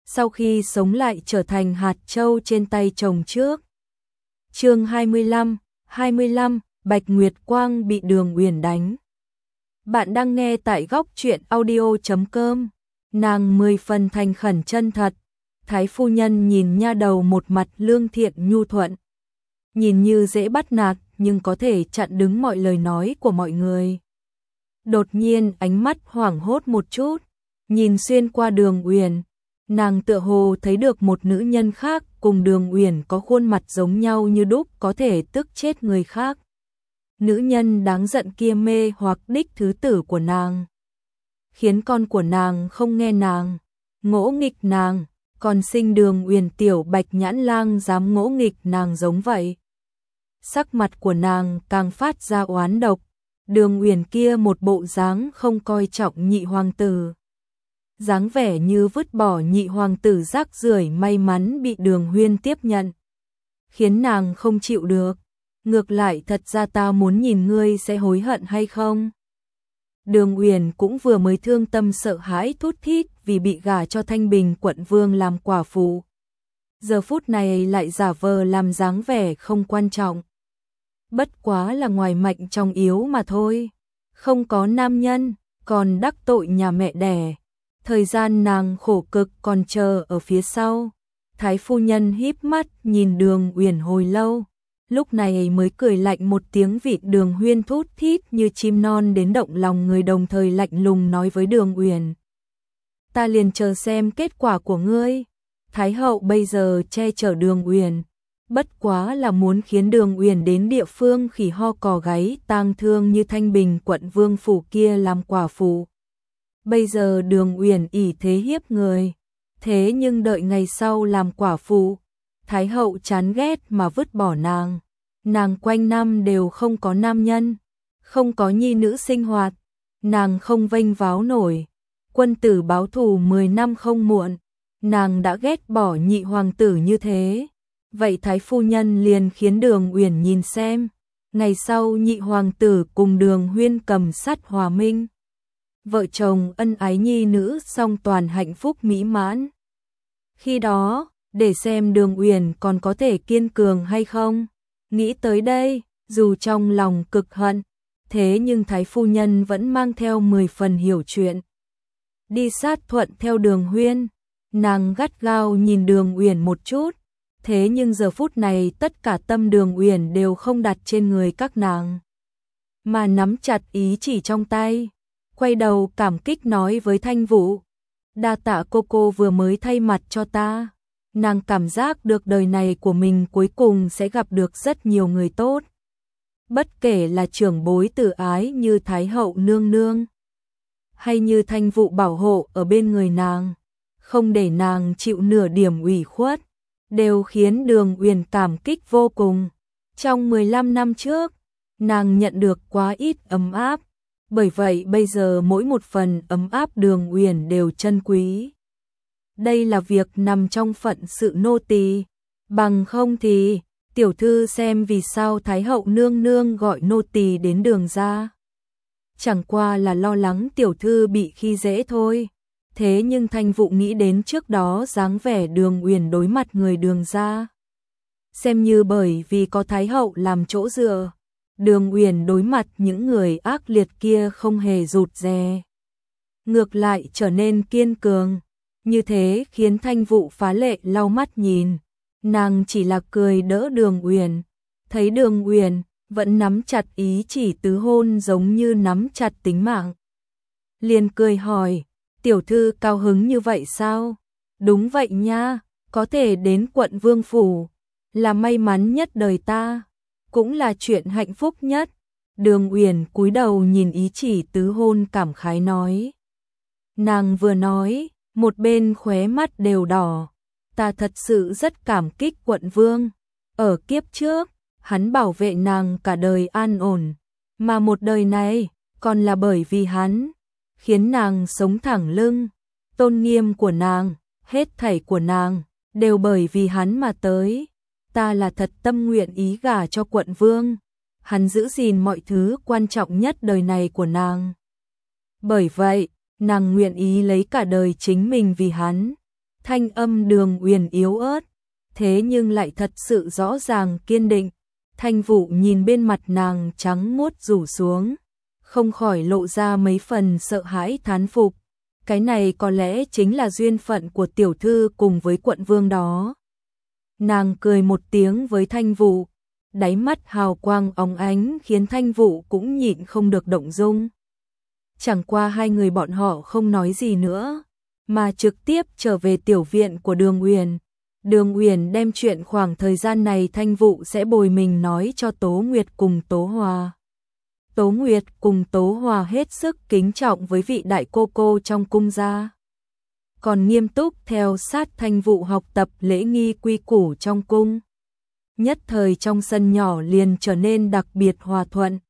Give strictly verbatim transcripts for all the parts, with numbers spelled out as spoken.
sau khi sống lại trở thành hạt châu trên tay chồng trước. Chương hai mươi lăm, hai mươi lăm, Bạch Nguyệt Quang bị Đường Uyển đánh. Bạn đang nghe tại góc truyện audio chấm com. Nàng mười phần thành khẩn chân thật. Thái phu nhân nhìn nha đầu một mặt lương thiện nhu thuận. Nhìn như dễ bắt nạt nhưng có thể chặn đứng mọi lời nói của mọi người. Đột nhiên ánh mắt hoảng hốt một chút, nhìn xuyên qua Đường Uyển, nàng tựa hồ thấy được một nữ nhân khác cùng Đường Uyển có khuôn mặt giống nhau như đúc, có thể tức chết người khác. Nữ nhân đáng giận kia mê hoặc đích thứ tử của nàng, khiến con của nàng không nghe nàng, ngỗ nghịch nàng, còn sinh Đường Uyển tiểu bạch nhãn lang dám ngỗ nghịch nàng giống vậy. Sắc mặt của nàng càng phát ra oán độc. Đường Uyển kia một bộ dáng không coi trọng nhị hoàng tử, dáng vẻ như vứt bỏ nhị hoàng tử rác rưởi, may mắn bị Đường Huyên tiếp nhận, khiến nàng không chịu được. Ngược lại, thật ra ta muốn nhìn ngươi sẽ hối hận hay không. Đường Uyển cũng vừa mới thương tâm sợ hãi thút thít vì bị gả cho Thanh Bình quận vương làm quả phụ, giờ phút này lại giả vờ làm dáng vẻ không quan trọng. Bất quá là ngoài mạnh trong yếu mà thôi, không có nam nhân, còn đắc tội nhà mẹ đẻ. Thời gian nàng khổ cực còn chờ ở phía sau. Thái phu nhân híp mắt nhìn Đường Uyển hồi lâu, lúc này mới cười lạnh một tiếng, vịt Đường Huyên thút thít như chim non đến động lòng người, đồng thời lạnh lùng nói với Đường Uyển: ta liền chờ xem kết quả của ngươi. Thái hậu bây giờ che chở Đường Uyển, bất quá là muốn khiến Đường Uyển đến địa phương khỉ ho cò gáy tang thương như Thanh Bình quận vương phủ kia làm quả phụ. Bây giờ Đường Uyển ỷ thế hiếp người, thế nhưng đợi ngày sau làm quả phụ, Thái hậu chán ghét mà vứt bỏ nàng. Nàng quanh năm đều không có nam nhân, không có nhi nữ sinh hoạt, nàng không vênh váo nổi. Quân tử báo thù mười năm không muộn, nàng đã ghét bỏ nhị hoàng tử như thế. Vậy Thái phu nhân liền khiến Đường Uyển nhìn xem, ngày sau nhị hoàng tử cùng Đường Huyên cầm sắt hòa minh, vợ chồng ân ái nhi nữ song toàn hạnh phúc mỹ mãn. Khi đó, để xem Đường Uyển còn có thể kiên cường hay không. Nghĩ tới đây, dù trong lòng cực hận, thế nhưng Thái phu nhân vẫn mang theo mười phần hiểu chuyện. Đi sát thuận theo Đường Huyên, nàng gắt gao nhìn Đường Uyển một chút. Thế nhưng giờ phút này tất cả tâm Đường Uyển đều không đặt trên người các nàng, mà nắm chặt ý chỉ trong tay, quay đầu cảm kích nói với Thanh Vũ: đa tạ cô cô vừa mới thay mặt cho ta. Nàng cảm giác được đời này của mình cuối cùng sẽ gặp được rất nhiều người tốt, bất kể là trưởng bối tử ái như Thái hậu nương nương, hay như Thanh Vũ bảo hộ ở bên người nàng, không để nàng chịu nửa điểm ủy khuất, đều khiến Đường Uyển cảm kích vô cùng. Trong mười lăm năm trước, nàng nhận được quá ít ấm áp, bởi vậy bây giờ mỗi một phần ấm áp Đường Uyển đều trân quý. Đây là việc nằm trong phận sự nô tỳ, bằng không thì tiểu thư xem vì sao Thái hậu nương nương gọi nô tỳ đến Đường gia. Chẳng qua là lo lắng tiểu thư bị khi dễ thôi. Thế nhưng Thanh Vũ nghĩ đến trước đó dáng vẻ Đường Uyển đối mặt người Đường gia, xem như bởi vì có Thái hậu làm chỗ dựa, Đường Uyển đối mặt những người ác liệt kia không hề rụt rè, ngược lại trở nên kiên cường. Như thế khiến Thanh Vũ phá lệ lau mắt nhìn, nàng chỉ là cười đỡ Đường Uyển, thấy Đường Uyển vẫn nắm chặt ý chỉ tứ hôn giống như nắm chặt tính mạng, liền cười hỏi: tiểu thư cao hứng như vậy sao? Đúng vậy nha, có thể đến quận vương phủ là may mắn nhất đời ta, cũng là chuyện hạnh phúc nhất. Đường Uyển cúi đầu nhìn ý chỉ tứ hôn cảm khái nói. Nàng vừa nói, một bên khóe mắt đều đỏ. Ta thật sự rất cảm kích quận vương. Ở kiếp trước, hắn bảo vệ nàng cả đời an ổn, mà một đời này còn là bởi vì hắn, khiến nàng sống thẳng lưng. Tôn nghiêm của nàng, hết thảy của nàng, đều bởi vì hắn mà tới. Ta là thật tâm nguyện ý gả cho quận vương. Hắn giữ gìn mọi thứ quan trọng nhất đời này của nàng. Bởi vậy, nàng nguyện ý lấy cả đời chính mình vì hắn. Thanh âm Đường Uyển yếu ớt, thế nhưng lại thật sự rõ ràng kiên định. Thanh Vũ nhìn bên mặt nàng trắng muốt rủ xuống, không khỏi lộ ra mấy phần sợ hãi thán phục. Cái này có lẽ chính là duyên phận của tiểu thư cùng với quận vương đó. Nàng cười một tiếng với Thanh Vũ, đáy mắt hào quang óng ánh khiến Thanh Vũ cũng nhịn không được động dung. Chẳng qua hai người bọn họ không nói gì nữa, mà trực tiếp trở về tiểu viện của Đường Uyển. Đường Uyển đem chuyện khoảng thời gian này Thanh Vũ sẽ bồi mình nói cho Tố Nguyệt cùng Tố Hòa. Tố Nguyệt cùng Tố Hòa hết sức kính trọng với vị đại cô cô trong cung gia, còn nghiêm túc theo sát Thanh Vũ học tập lễ nghi quy củ trong cung. Nhất thời trong sân nhỏ liền trở nên đặc biệt hòa thuận.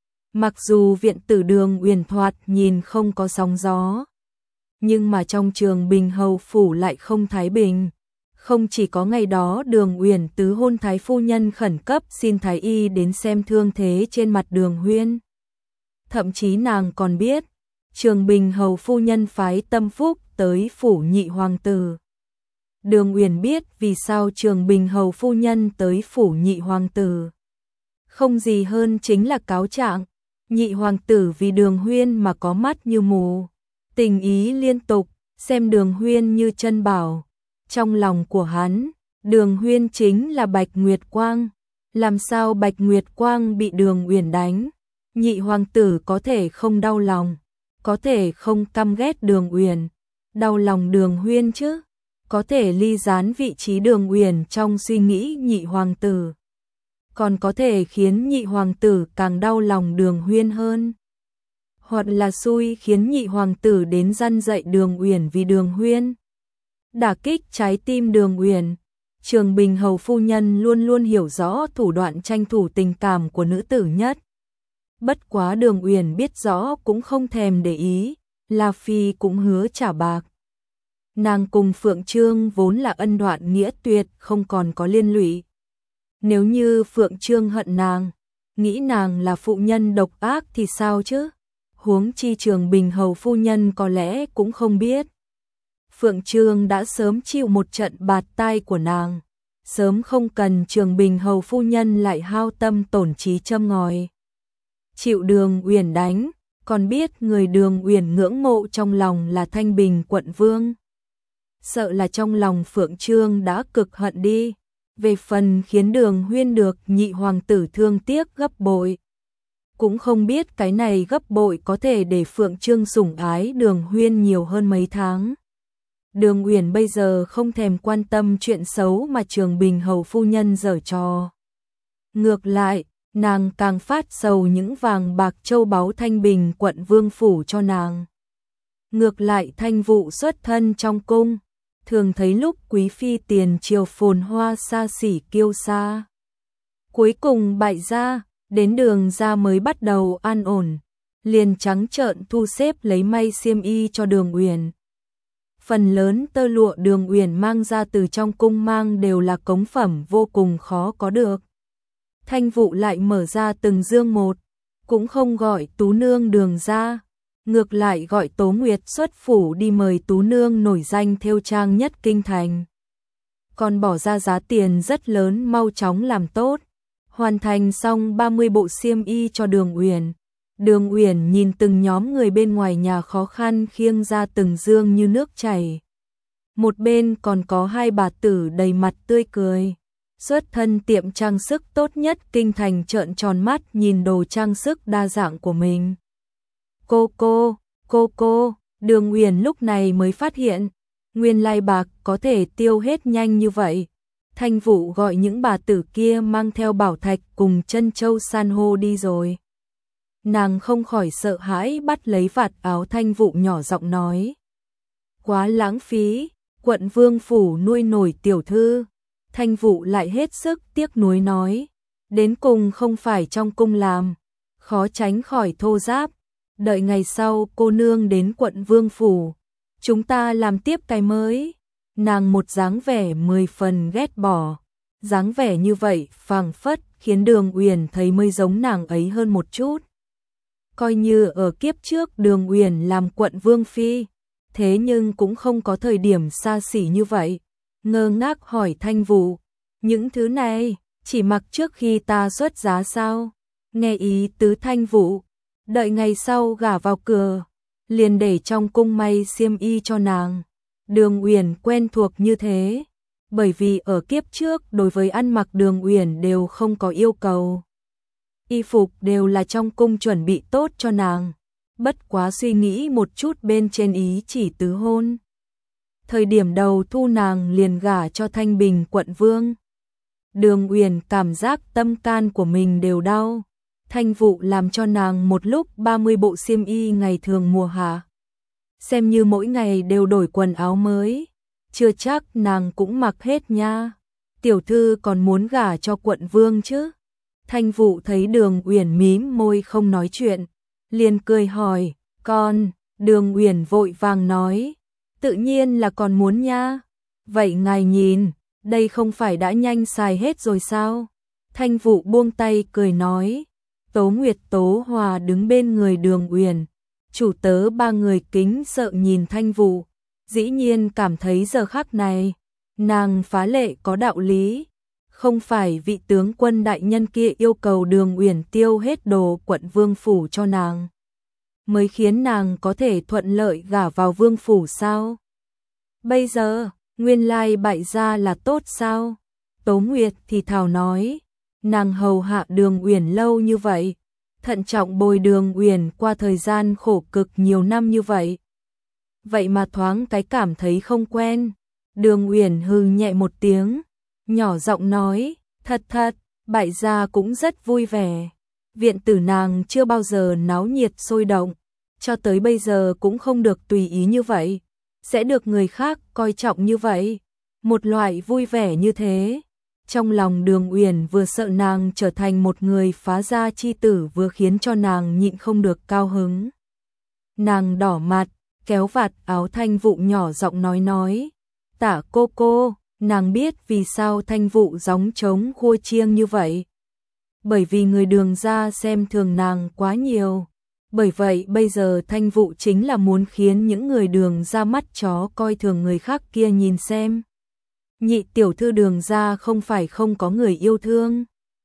Mặc dù viện tử Đường Uyển thoạt nhìn không có sóng gió, nhưng mà trong Trường Bình hầu phủ lại không thái bình. Không chỉ có ngày đó Đường Uyển tứ hôn thái phu nhân khẩn cấp xin thái y đến xem thương thế trên mặt Đường Huyên. Thậm chí nàng còn biết, Trường Bình hầu phu nhân phái tâm phúc tới phủ nhị hoàng tử. Đường Uyển biết vì sao Trường Bình hầu phu nhân tới phủ nhị hoàng tử. Không gì hơn chính là cáo trạng, nhị hoàng tử vì Đường Huyên mà có mắt như mù, tình ý liên tục, xem Đường Huyên như chân bảo. Trong lòng của hắn, Đường Huyên chính là Bạch Nguyệt Quang. Làm sao Bạch Nguyệt Quang bị Đường Uyển đánh, nhị hoàng tử có thể không đau lòng, có thể không căm ghét Đường Uyển, đau lòng Đường Huyên chứ, có thể ly gián vị trí Đường Uyển trong suy nghĩ nhị hoàng tử, còn có thể khiến nhị hoàng tử càng đau lòng Đường Huyên hơn. Hoặc là xui khiến nhị hoàng tử đến răn dạy Đường Uyển vì Đường Huyên. Đả kích trái tim Đường Uyển. Trường Bình hầu phu nhân luôn luôn hiểu rõ thủ đoạn tranh thủ tình cảm của nữ tử nhất. Bất quá Đường Uyển biết rõ cũng không thèm để ý, La Phi cũng hứa trả bạc. Nàng cùng Phượng Trương vốn là ân đoạn nghĩa tuyệt, không còn có liên lụy. Nếu như Phượng Trương hận nàng, nghĩ nàng là phụ nhân độc ác thì sao chứ? Huống chi Trường Bình hầu phu nhân có lẽ cũng không biết. Phượng Trương đã sớm chịu một trận bạt tai của nàng, sớm không cần Trường Bình hầu phu nhân lại hao tâm tổn trí châm ngòi. Chịu Đường Uyển đánh, còn biết người Đường Uyển ngưỡng mộ trong lòng là Thanh Bình quận vương. Sợ là trong lòng Phượng Trương đã cực hận đi, về phần khiến Đường Huyên được nhị hoàng tử thương tiếc gấp bội. Cũng không biết cái này gấp bội có thể để Phượng Trương sủng ái Đường Huyên nhiều hơn mấy tháng. Đường Uyển bây giờ không thèm quan tâm chuyện xấu mà Trường Bình hầu phu nhân giở trò. Ngược lại, nàng càng phát sầu những vàng bạc châu báu Thanh Bình quận vương phủ cho nàng. Ngược lại Thanh Vũ xuất thân trong cung, thường thấy lúc quý phi tiền triều phồn hoa xa xỉ kiêu sa. Cuối cùng bại gia, đến Đường gia mới bắt đầu an ổn, liền trắng trợn thu xếp lấy may xiêm y cho Đường Uyển. Phần lớn tơ lụa Đường Uyển mang ra từ trong cung mang đều là cống phẩm vô cùng khó có được. Thanh Vũ lại mở ra từng dương một, cũng không gọi Tú nương Đường ra, ngược lại gọi Tố Nguyệt xuất phủ đi mời Tú nương nổi danh thêu trang nhất kinh thành. Còn bỏ ra giá tiền rất lớn mau chóng làm tốt, hoàn thành xong ba mươi bộ xiêm y cho Đường Uyển. Đường Uyển nhìn từng nhóm người bên ngoài nhà khó khăn khiêng ra từng dương như nước chảy. Một bên còn có hai bà tử đầy mặt tươi cười. Xuất thân tiệm trang sức tốt nhất kinh thành trợn tròn mắt nhìn đồ trang sức đa dạng của mình. Cô cô, cô cô, Đường Uyển lúc này mới phát hiện, nguyên lai bạc có thể tiêu hết nhanh như vậy. Thanh Vũ gọi những bà tử kia mang theo bảo thạch cùng chân châu san hô đi rồi. Nàng không khỏi sợ hãi bắt lấy vạt áo Thanh Vũ nhỏ giọng nói. Quá lãng phí, quận vương phủ nuôi nổi tiểu thư. Thanh Vũ lại hết sức tiếc nuối nói. Đến cùng không phải trong cung làm, khó tránh khỏi thô giáp. Đợi ngày sau cô nương đến quận vương phủ, chúng ta làm tiếp cái mới. Nàng một dáng vẻ mười phần ghét bỏ. Dáng vẻ như vậy phảng phất khiến Đường Uyển thấy mới giống nàng ấy hơn một chút. Coi như ở kiếp trước Đường Uyển làm quận vương phi, thế nhưng cũng không có thời điểm xa xỉ như vậy. Ngơ ngác hỏi Thanh Vũ, những thứ này chỉ mặc trước khi ta xuất giá sao? Nghe ý tứ Thanh Vũ, đợi ngày sau gả vào cửa, liền để trong cung may xiêm y cho nàng. Đường Uyển quen thuộc như thế, bởi vì ở kiếp trước đối với ăn mặc Đường Uyển đều không có yêu cầu. Y phục đều là trong cung chuẩn bị tốt cho nàng, bất quá suy nghĩ một chút bên trên ý chỉ tứ hôn. Thời điểm đầu thu nàng liền gả cho Thanh Bình quận vương. Đường Uyển cảm giác tâm can của mình đều đau. Thanh Vũ làm cho nàng một lúc ba mươi bộ xiêm y ngày thường mùa hạ. Xem như mỗi ngày đều đổi quần áo mới, chưa chắc nàng cũng mặc hết nha. Tiểu thư còn muốn gả cho quận vương chứ? Thanh Vũ thấy Đường Uyển mím môi không nói chuyện, liền cười hỏi, con. Đường Uyển vội vàng nói, tự nhiên là còn muốn nha. Vậy ngài nhìn, đây không phải đã nhanh xài hết rồi sao? Thanh Vũ buông tay cười nói. Tố Nguyệt, Tố Hòa đứng bên người Đường Uyển, chủ tớ ba người kính sợ nhìn Thanh Vũ, dĩ nhiên cảm thấy giờ khắc này, nàng phá lệ có đạo lý. Không phải vị tướng quân đại nhân kia yêu cầu Đường Uyển tiêu hết đồ quận vương phủ cho nàng, mới khiến nàng có thể thuận lợi gả vào vương phủ sao? Bây giờ, nguyên lai bại gia là tốt sao? Tố Nguyệt thì thào nói, nàng hầu hạ Đường Uyển lâu như vậy, thận trọng bồi Đường Uyển qua thời gian khổ cực nhiều năm như vậy. Vậy mà thoáng cái cảm thấy không quen. Đường Uyển hừ nhẹ một tiếng, nhỏ giọng nói, thật thật, bại gia cũng rất vui vẻ. Viện tử nàng chưa bao giờ náo nhiệt sôi động, cho tới bây giờ cũng không được tùy ý như vậy, sẽ được người khác coi trọng như vậy. Một loại vui vẻ như thế. Trong lòng Đường Uyển vừa sợ nàng trở thành một người phá gia chi tử, vừa khiến cho nàng nhịn không được cao hứng. Nàng đỏ mặt, kéo vạt áo Thanh Vũ nhỏ giọng nói nói, Tả cô cô. Nàng biết vì sao Thanh Vũ gióng trống khua chiêng như vậy. Bởi vì người Đường gia xem thường nàng quá nhiều. Bởi vậy bây giờ Thanh Vũ chính là muốn khiến những người Đường gia mắt chó coi thường người khác kia nhìn xem. Nhị tiểu thư Đường gia không phải không có người yêu thương,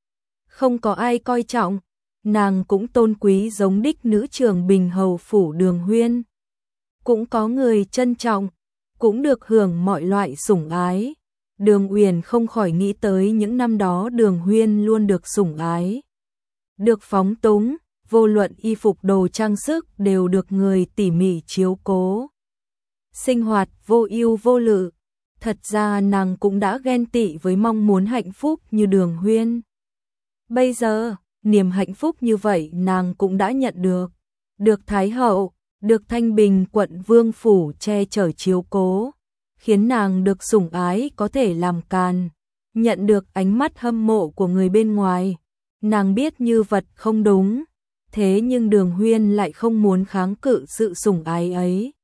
không có ai coi trọng, nàng cũng tôn quý giống đích nữ trưởng bình hầu phủ Đường Huyên. Cũng có người trân trọng, cũng được hưởng mọi loại sủng ái. Đường Uyển không khỏi nghĩ tới những năm đó Đường Huyên luôn được sủng ái, được phóng túng, vô luận y phục đồ trang sức đều được người tỉ mỉ chiếu cố. Sinh hoạt vô ưu vô lự. Thật ra nàng cũng đã ghen tị với mong muốn hạnh phúc như Đường Huyên. Bây giờ, niềm hạnh phúc như vậy nàng cũng đã nhận được. Được Thái hậu, được Thanh Bình quận vương phủ che chở chiếu cố, khiến nàng được sủng ái có thể làm càn, nhận được ánh mắt hâm mộ của người bên ngoài. Nàng biết như vật không đúng, thế nhưng Đường Huyên lại không muốn kháng cự sự sủng ái ấy.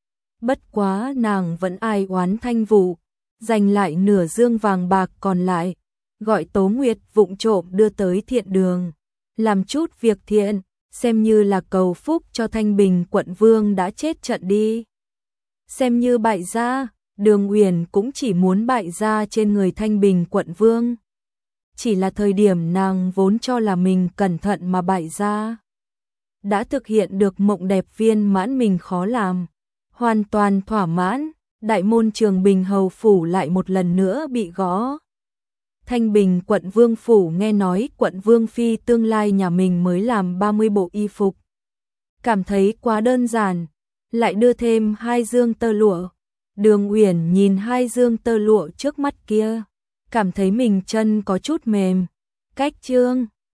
Bất quá nàng vẫn ai oán Thanh Vũ, dành lại nửa dương vàng bạc còn lại, gọi Tố Nguyệt vụng trộm đưa tới thiện đường, làm chút việc thiện, xem như là cầu phúc cho Thanh Bình quận vương đã chết trận đi. Xem như bại gia, Đường Uyển cũng chỉ muốn bại gia trên người Thanh Bình quận vương. Chỉ là thời điểm nàng vốn cho là mình cẩn thận mà bại gia, đã thực hiện được mộng đẹp viên mãn mình khó làm, hoàn toàn thỏa mãn. Đại môn Trường Bình hầu phủ lại một lần nữa bị gõ. Thanh Bình quận vương phủ nghe nói quận vương phi tương lai nhà mình mới làm ba mươi bộ y phục, cảm thấy quá đơn giản, lại đưa thêm hai dương tơ lụa. Đường Uyển nhìn hai dương tơ lụa trước mắt kia, cảm thấy mình chân có chút mềm. Cách trương